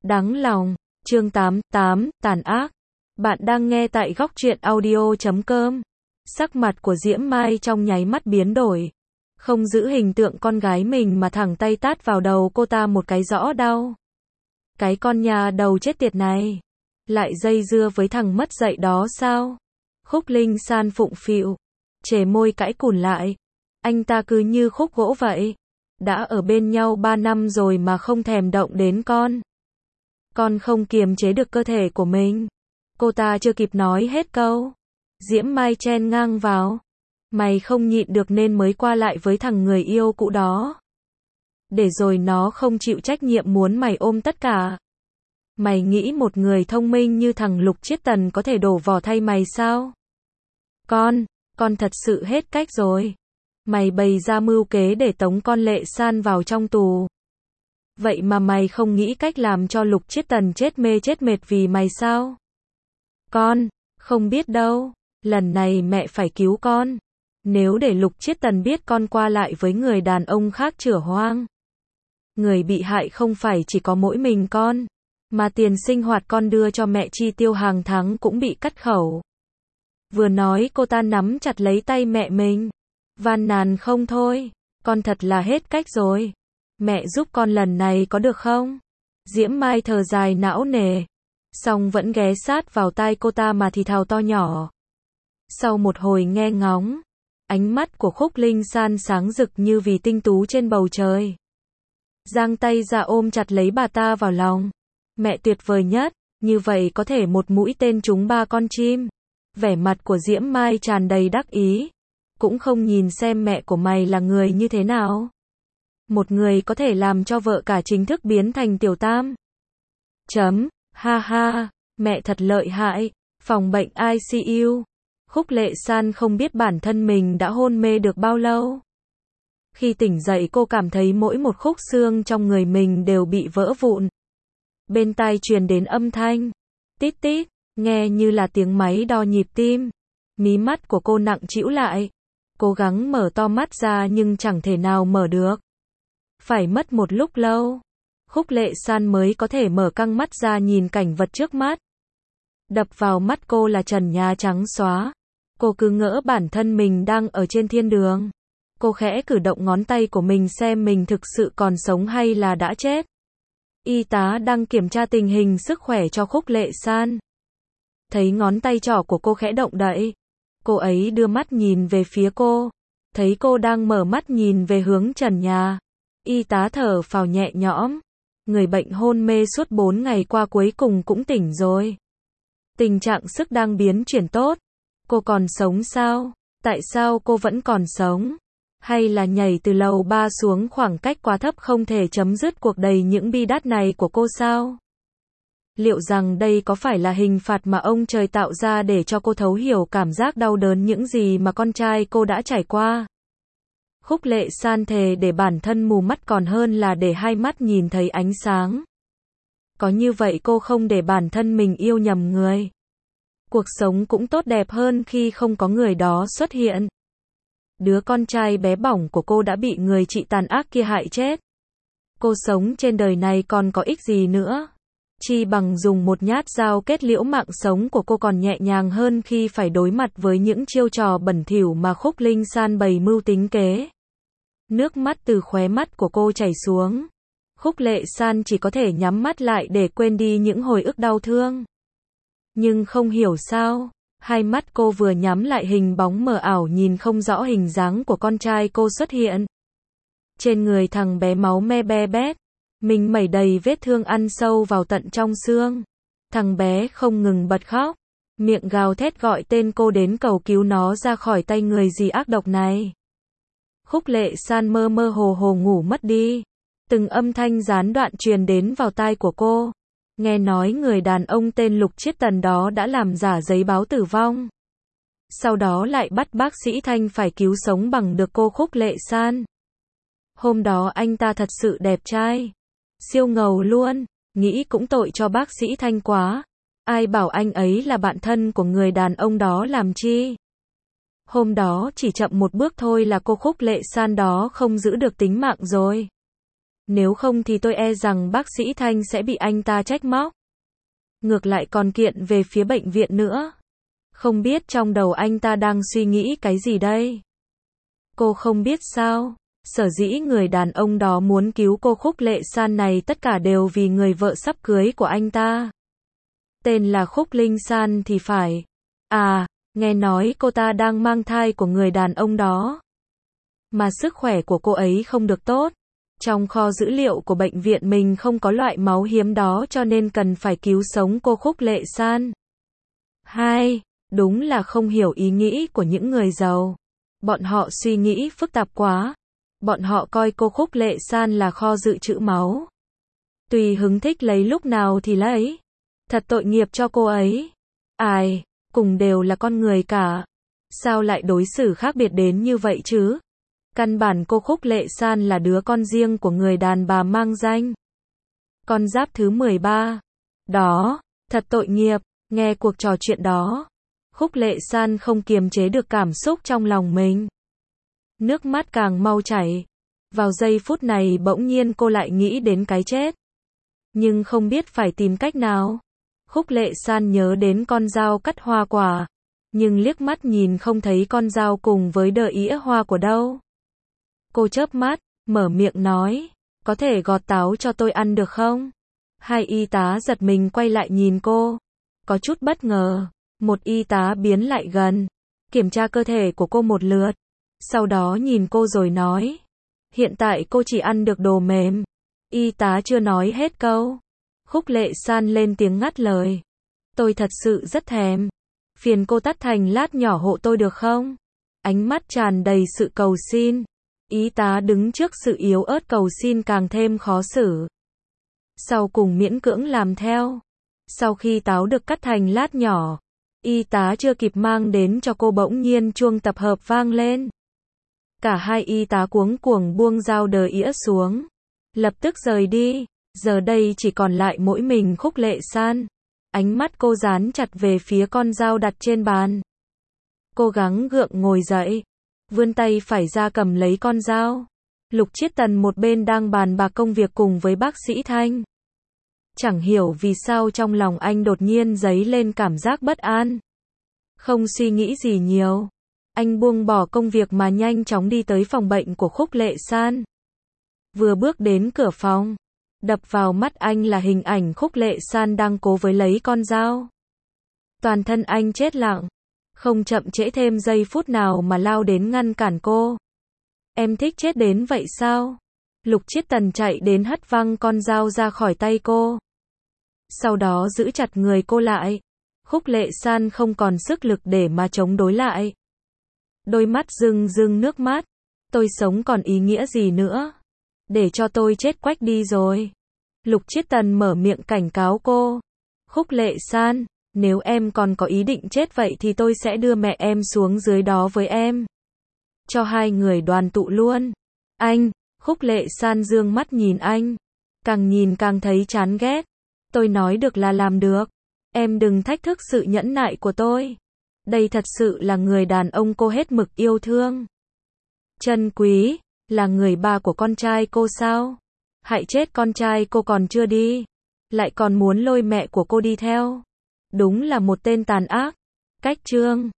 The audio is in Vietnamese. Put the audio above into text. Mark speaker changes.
Speaker 1: Đáng lòng, chương 88, tàn ác. Bạn đang nghe tại góc truyện audio.com. Sắc mặt của Diễm Mai trong nháy mắt biến đổi. Không giữ hình tượng con gái mình mà thẳng tay tát vào đầu cô ta một cái rõ đau. Cái con nhà đầu chết tiệt này. Lại dây dưa với thằng mất dạy đó sao? Khúc Linh San phụng phịu. Chề môi cãi cùn lại. Anh ta cứ như khúc gỗ vậy. Đã ở bên nhau 3 năm rồi mà không thèm động đến con. Con không kiềm chế được cơ thể của mình. Cô ta chưa kịp nói hết câu. Diễm Mai chen ngang vào. Mày không nhịn được nên mới qua lại với thằng người yêu cũ đó. Để rồi nó không chịu trách nhiệm muốn mày ôm tất cả. Mày nghĩ một người thông minh như thằng Lục Chiết Tần có thể đổ vỏ thay mày sao? Con thật sự hết cách rồi. Mày bày ra mưu kế để tống con Lệ San vào trong tù. Vậy mà mày không nghĩ cách làm cho Lục Chiết Tần chết mê chết mệt vì mày sao? Con không biết đâu, lần này mẹ phải cứu con. Nếu để Lục Chiết Tần biết con qua lại với người đàn ông khác chửa hoang. Người bị hại không phải chỉ có mỗi mình con, mà tiền sinh hoạt con đưa cho mẹ chi tiêu hàng tháng cũng bị cắt khẩu. Vừa nói cô ta nắm chặt lấy tay mẹ mình. Van nàn không thôi, con thật là hết cách rồi. Mẹ giúp con lần này có được không? Diễm Mai thở dài não nề, song vẫn ghé sát vào tai cô ta mà thì thào to nhỏ. Sau một hồi nghe ngóng, ánh mắt của Khúc Linh San sáng rực như vì tinh tú trên bầu trời. Giang tay ra ôm chặt lấy bà ta vào lòng. Mẹ tuyệt vời nhất, như vậy có thể một mũi tên trúng 3 con chim. Vẻ mặt của Diễm Mai tràn đầy đắc ý. Cũng không nhìn xem mẹ của mày là người như thế nào. Một người có thể làm cho vợ cả chính thức biến thành tiểu tam. Ha ha, mẹ thật lợi hại. Phòng bệnh ICU. Khúc Lệ San không biết bản thân mình đã hôn mê được bao lâu. Khi tỉnh dậy cô cảm thấy mỗi một khúc xương trong người mình đều bị vỡ vụn. Bên tai truyền đến âm thanh tít tít, nghe như là tiếng máy đo nhịp tim. Mí mắt của cô nặng trĩu lại. Cố gắng mở to mắt ra nhưng chẳng thể nào mở được. Phải mất một lúc lâu, Khúc Lệ San mới có thể mở căng mắt ra nhìn cảnh vật trước mắt. Đập vào mắt cô là trần nhà trắng xóa. Cô cứ ngỡ bản thân mình đang ở trên thiên đường. Cô khẽ cử động ngón tay của mình xem mình thực sự còn sống hay là đã chết. Y tá đang kiểm tra tình hình sức khỏe cho Khúc Lệ San. Thấy ngón tay trỏ của cô khẽ động đậy. Cô ấy đưa mắt nhìn về phía cô. Thấy cô đang mở mắt nhìn về hướng trần nhà. Y tá thở phào nhẹ nhõm. Người bệnh hôn mê suốt 4 ngày qua cuối cùng cũng tỉnh rồi. Tình trạng sức đang biến chuyển tốt. Cô còn sống sao? Tại sao cô vẫn còn sống? Hay là nhảy từ lầu 3 xuống khoảng cách quá thấp không thể chấm dứt cuộc đời những bi đát này của cô sao? Liệu rằng đây có phải là hình phạt mà ông trời tạo ra để cho cô thấu hiểu cảm giác đau đớn những gì mà con trai cô đã trải qua? Khúc Lệ San thề để bản thân mù mắt còn hơn là để hai mắt nhìn thấy ánh sáng. Có như vậy cô không để bản thân mình yêu nhầm người. Cuộc sống cũng tốt đẹp hơn khi không có người đó xuất hiện. Đứa con trai bé bỏng của cô đã bị người chị tàn ác kia hại chết. Cô sống trên đời này còn có ích gì nữa? Chi bằng dùng một nhát dao kết liễu mạng sống của cô còn nhẹ nhàng hơn khi phải đối mặt với những chiêu trò bẩn thỉu mà Khúc Linh San bày mưu tính kế. Nước mắt từ khóe mắt của cô chảy xuống. Khúc Lệ San chỉ có thể nhắm mắt lại để quên đi những hồi ức đau thương. Nhưng không hiểu sao, hai mắt cô vừa nhắm lại hình bóng mờ ảo nhìn không rõ hình dáng của con trai cô xuất hiện. Trên người thằng bé máu me be bét. Mình mẩy đầy vết thương ăn sâu vào tận trong xương. Thằng bé không ngừng bật khóc. Miệng gào thét gọi tên cô đến cầu cứu nó ra khỏi tay người gì ác độc này. Khúc Lệ San mơ mơ hồ hồ ngủ mất đi. Từng âm thanh gián đoạn truyền đến vào tai của cô. Nghe nói người đàn ông tên Lục Chiết Tần đó đã làm giả giấy báo tử vong. Sau đó lại bắt bác sĩ Thanh phải cứu sống bằng được cô Khúc Lệ San. Hôm đó anh ta thật sự đẹp trai. Siêu ngầu luôn, nghĩ cũng tội cho bác sĩ Thanh quá. Ai bảo anh ấy là bạn thân của người đàn ông đó làm chi. Hôm đó chỉ chậm một bước thôi là cô Khúc Lệ San đó không giữ được tính mạng rồi. Nếu không thì tôi e rằng bác sĩ Thanh sẽ bị anh ta trách móc. Ngược lại còn kiện về phía bệnh viện nữa. Không biết trong đầu anh ta đang suy nghĩ cái gì đây? Cô không biết sao? Sở dĩ người đàn ông đó muốn cứu cô Khúc Lệ San này tất cả đều vì người vợ sắp cưới của anh ta. Tên là Khúc Linh San thì phải. À, nghe nói cô ta đang mang thai của người đàn ông đó. Mà sức khỏe của cô ấy không được tốt. Trong kho dữ liệu của bệnh viện mình không có loại máu hiếm đó cho nên cần phải cứu sống cô Khúc Lệ San. Hai, đúng là không hiểu ý nghĩ của những người giàu. Bọn họ suy nghĩ phức tạp quá. Bọn họ coi cô Khúc Lệ San là kho dự trữ máu. Tùy hứng thích lấy lúc nào thì lấy. Thật tội nghiệp cho cô ấy. Ai, cùng đều là con người cả. Sao lại đối xử khác biệt đến như vậy chứ? Căn bản cô Khúc Lệ San là đứa con riêng của người đàn bà mang danh Con Giáp thứ 13. Đó, thật tội nghiệp. Nghe cuộc trò chuyện đó, Khúc Lệ San không kiềm chế được cảm xúc trong lòng mình. Nước mắt càng mau chảy. Vào giây phút này bỗng nhiên cô lại nghĩ đến cái chết. Nhưng không biết phải tìm cách nào. Khúc Lệ San nhớ đến con dao cắt hoa quả. Nhưng liếc mắt nhìn không thấy con dao cùng với đờ ĩa hoa của đâu. Cô chớp mắt, mở miệng nói. Có thể gọt táo cho tôi ăn được không? Hai y tá giật mình quay lại nhìn cô. Có chút bất ngờ. Một y tá biến lại gần. Kiểm tra cơ thể của cô một lượt. Sau đó nhìn cô rồi nói. Hiện tại cô chỉ ăn được đồ mềm. Y tá chưa nói hết câu. Khúc Lệ San lên tiếng ngắt lời. Tôi thật sự rất thèm. Phiền cô tắt thành lát nhỏ hộ tôi được không? Ánh mắt tràn đầy sự cầu xin. Y tá đứng trước sự yếu ớt cầu xin càng thêm khó xử. Sau cùng miễn cưỡng làm theo. Sau khi táo được cắt thành lát nhỏ, y tá chưa kịp mang đến cho cô bỗng nhiên chuông tập hợp vang lên. Cả hai y tá cuống cuồng buông dao đờ ĩa xuống. Lập tức rời đi. Giờ đây chỉ còn lại mỗi mình Khúc Lệ San. Ánh mắt cô dán chặt về phía con dao đặt trên bàn. Cô gắng gượng ngồi dậy. Vươn tay phải ra cầm lấy con dao. Lục Chiết Tần một bên đang bàn bạc công việc cùng với bác sĩ Thanh. Chẳng hiểu vì sao trong lòng anh đột nhiên dấy lên cảm giác bất an. Không suy nghĩ gì nhiều. Anh buông bỏ công việc mà nhanh chóng đi tới phòng bệnh của Khúc Lệ San. Vừa bước đến cửa phòng, đập vào mắt anh là hình ảnh Khúc Lệ San đang cố với lấy con dao. Toàn thân anh chết lặng, không chậm trễ thêm giây phút nào mà lao đến ngăn cản cô. Em thích chết đến vậy sao? Lục Chiết Tần chạy đến hất văng con dao ra khỏi tay cô. Sau đó giữ chặt người cô lại. Khúc Lệ San không còn sức lực để mà chống đối lại. Đôi mắt rưng rưng nước mắt. Tôi sống còn ý nghĩa gì nữa? Để cho tôi chết quách đi rồi. Lục Chiết Tần mở miệng cảnh cáo cô. Khúc Lệ San, nếu em còn có ý định chết vậy thì tôi sẽ đưa mẹ em xuống dưới đó với em. Cho hai người đoàn tụ luôn. Anh, Khúc Lệ San dương mắt nhìn anh. Càng nhìn càng thấy chán ghét. Tôi nói được là làm được. Em đừng thách thức sự nhẫn nại của tôi. Đây thật sự là người đàn ông cô hết mực yêu thương. Trân quý, là người ba của con trai cô sao? Hại chết con trai cô còn chưa đi. Lại còn muốn lôi mẹ của cô đi theo. Đúng là một tên tàn ác. Cách chương